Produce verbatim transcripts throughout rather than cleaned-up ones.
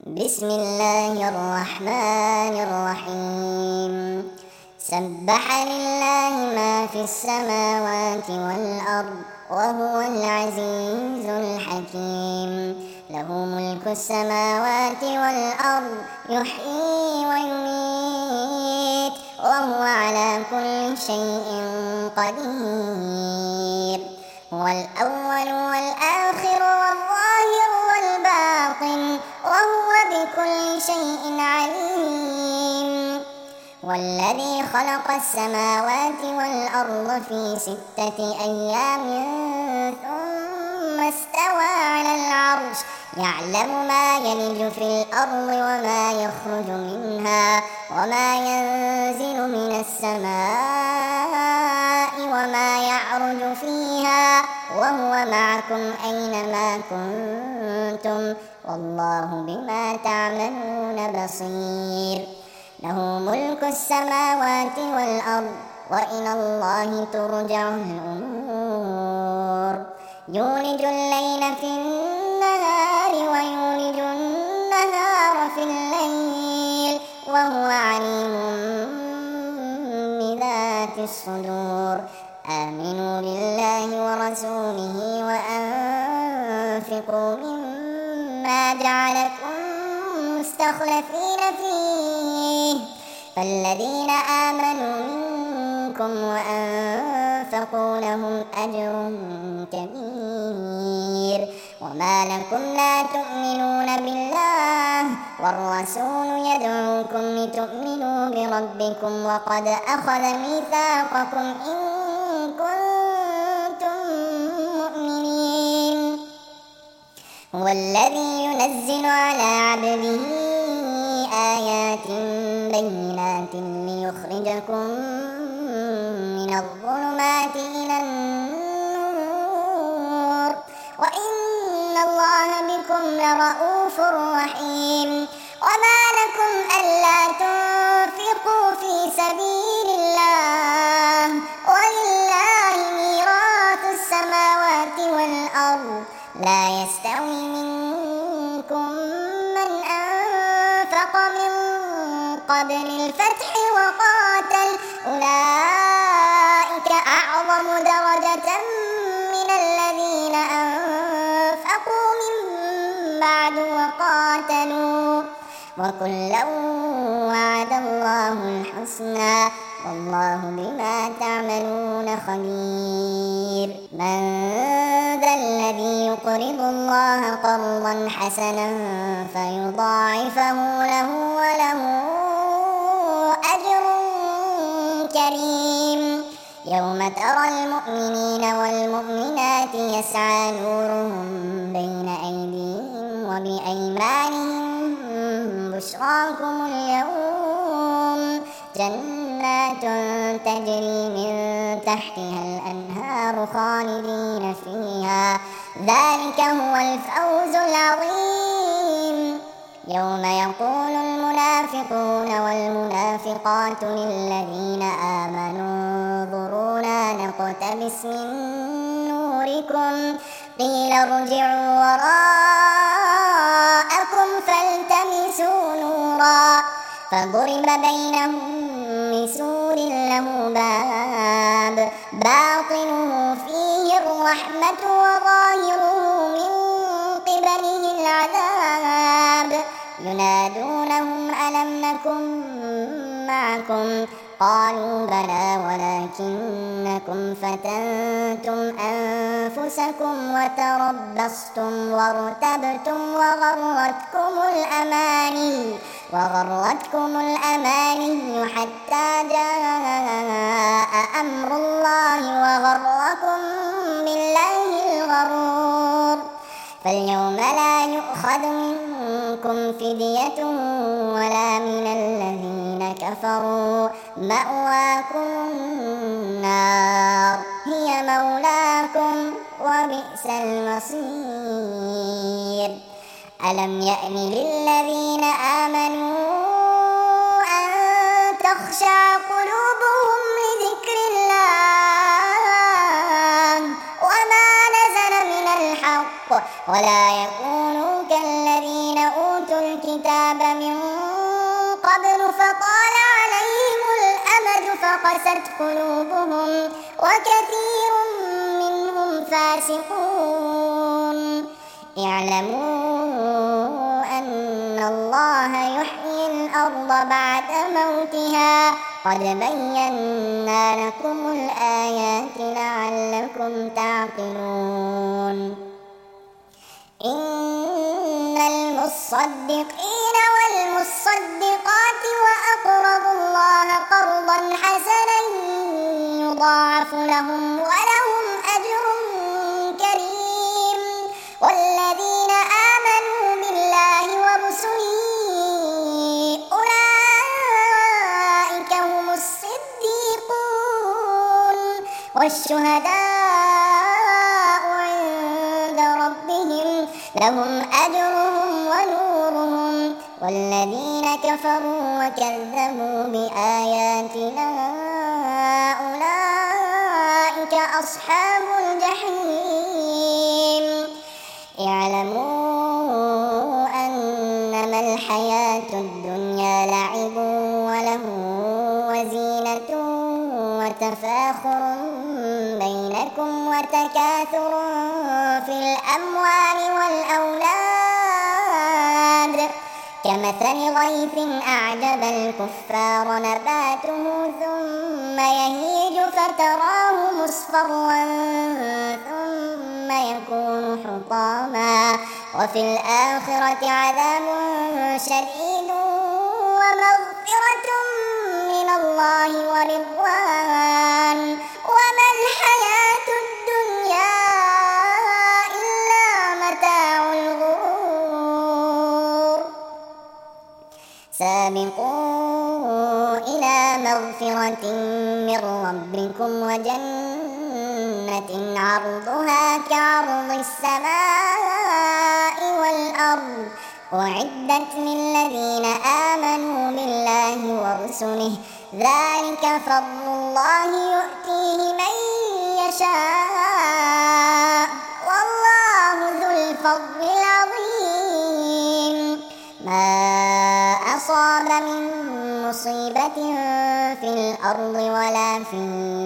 بسم الله الرحمن الرحيم سبح لله ما في السماوات والأرض وهو العزيز الحكيم له ملك السماوات والأرض يحيي ويميت وهو على كل شيء قدير هو الأول والآخر والظاهر والباطن وهو بكل شيء عليم والذي خلق السماوات والأرض في ستة أيام ثم استوى على العرش يعلم ما يلج في الأرض وما يخرج منها وما ينزل من السماء وما يعرج فيها وهو معكم أينما كنتم والله بما تعملون بصير له ملك السماوات والأرض وإلى الله ترجع الأمور يولج الليل في النهار ويولج النهار في الليل وهو عليم بذات الصدور آمنوا بالله ورسوله وأنفقوا مما جعلكم مستخلفين فيه فالذين آمنوا منكم وأنفقوا لهم أجر كبير وما لكم لا تؤمنون بالله والرسول يدعوكم لتؤمنوا بربكم وقد أخذ ميثاقكم إن كنتم مؤمنين هو الذي ينزل على عبده آيات بينات ليخرجكم من الظلمات إلى النور وإن الله بكم لرءوف رحيم وما لكم ألا تنفقوا في سبيل الله ولله ميراث السماوات والأرض لا يستوي منكم من أنفق من قبل الفتح وقاتل أولئك أعظم درجة من الذين أنفقوا من بعد وقاتلوا وكلا وعد الله الحسنى والله بما تعملون خبير من ذا الذي يقرض الله قرضا حسنا فيضاعفه له وله أجر كريم يوم ترى المؤمنين والمؤمنات يسعى نورهم بين أيديهم وبأيمانهم بشراكم اليوم جنات تجري من تحتها الأنهار خالدين فيها ذلك هو الفوز العظيم يوم يقول المنافقون والمنافقات للذين آمنوا انظرونا نقتبس من نوركم قيل ارجعوا وراءكم فالتمسوا نورا فضرب بينهم بسور له باب باطنه فيه الرحمة وظاهره من قبله العذاب ينادونهم ألم نكن معكم قالوا بلى ولكنكم فتنتم أنفسكم وتربصتم وارتبتم وغرتكم الأماني وغرتكم الأماني حتى جاء أمر الله وغركم بالله الغرور فاليوم لا يؤخذ منكم فدية ولا من الذين كفروا مأواكم النار هي مولاكم وبئس المصير ألم يأن للذين آمنوا أن تخشع قلوبهم لذكر الله وما نزل من الحق ولا يكونوا كالذين أوتوا الكتاب الكتاب من قبل فطال عليهم الأمد فقست قلوبهم وكثير منهم فاسقون. اعلموا أن الله يحيي الأرض بعد موتها قد بينا لكم الآيات لعلكم تعقلون. إن المصدقين والمصدقات وأقرضوا الله قرضا حسنا يضاعف لهم ولهم أجر كريم. والذين آمنوا بالله ورسله أولئك هم الصديقون والشهداء عند ربهم لهم أجرهم ونورهم. والذين كفروا وكذبوا بآياتنا أولئك أصحاب الجحيم. اعلموا أنما الحياة الدنيا لعب وله وزينة وتفاخر بينكم وتكاثر في الأموال والأولاد كمثل غيث أعجب الكفار نباته ثم يهيج فتراه مصفرا ثم يكون حطاما وفي الآخرة عذاب شديد ومغفرة من الله ورضوان وما الحياة الدنيا إلا متاع الغرور. سابقوا إلى مغفرة من ربكم وجنة عرضها كعرض السماء والأرض أعدت للذين آمنوا بالله ورسله ذلك فضل الله يؤتيه من يشاء والله ذو الفضل العظيم. ما أصاب من مصيبة في الأرض ولا في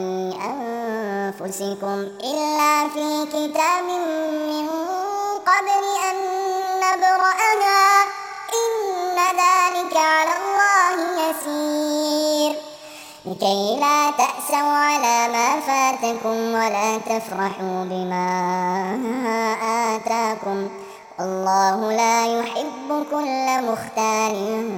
أنفسكم إلا في كتاب من قبل أن نبرأها إن ذلك على الله يسير. لكي لا تأسوا على ما فاتكم ولا تفرحوا بما آتاكم والله لا يحب كل مختال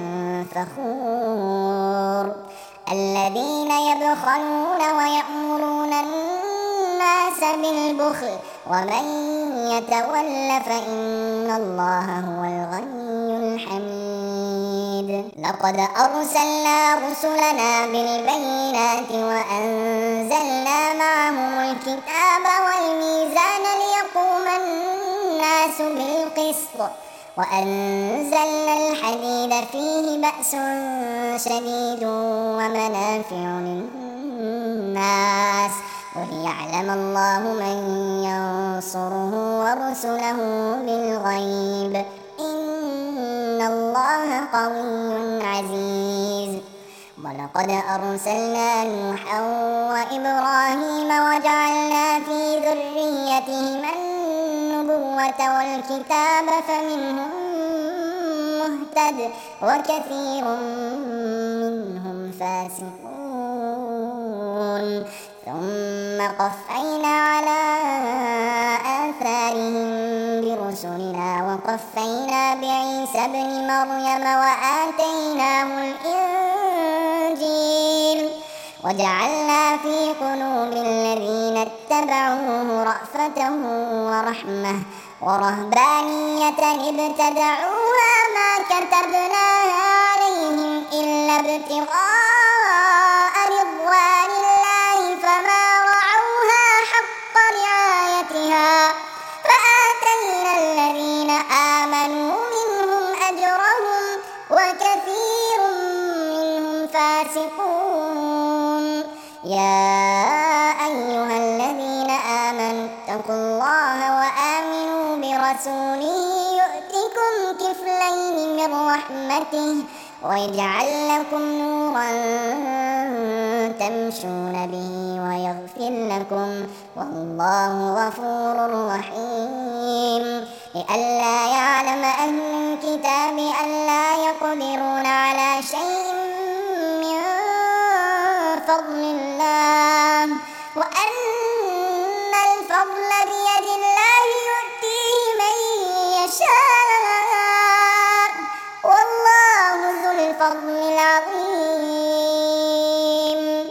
فخور. الذين يبخلون ويأمرون الناس بالبخل ومن يتول فإن الله هو الغني الحميد. لقد أرسلنا رسلنا بالبينات وأنزلنا معهم الكتاب والميزان ليقوم الناس بالقسط وأنزلنا الحديد فيه بأس شديد ومنافع للناس وليعلم الله من ينصره ورسله بالغيب إن الله قوي عزيز. ولقد أرسلنا نوحا وإبراهيم وجعلنا في ذريتهما النبوة والكتاب فمنهم مهتد وكثير منهم فاسقون. ثم قفينا على آثارهم برسلنا وقفينا بعيسى ابن مريم وآتيناه الإنجيل وجعلنا في قلوب الذين اتبعوه رأفة ورحمة ورهبانية ابتدعوها ما كتبناها عليهم إلا ابتغاء رضوان الله فما رعوها حق رعايتها فآتينا الذين آمنوا منهم أجرهم وكثير منهم فاسقون. يا أيها الذين آمنوا اتقوا الله وآمنوا برسوله يؤتكم كفلين من رحمته رحمته ويجعل لكم نورا تمشون به ويغفر لكم والله غفور رحيم. لئلا يعلم أهل الكتاب ألا يقدرون على شيء من فضل الله وأن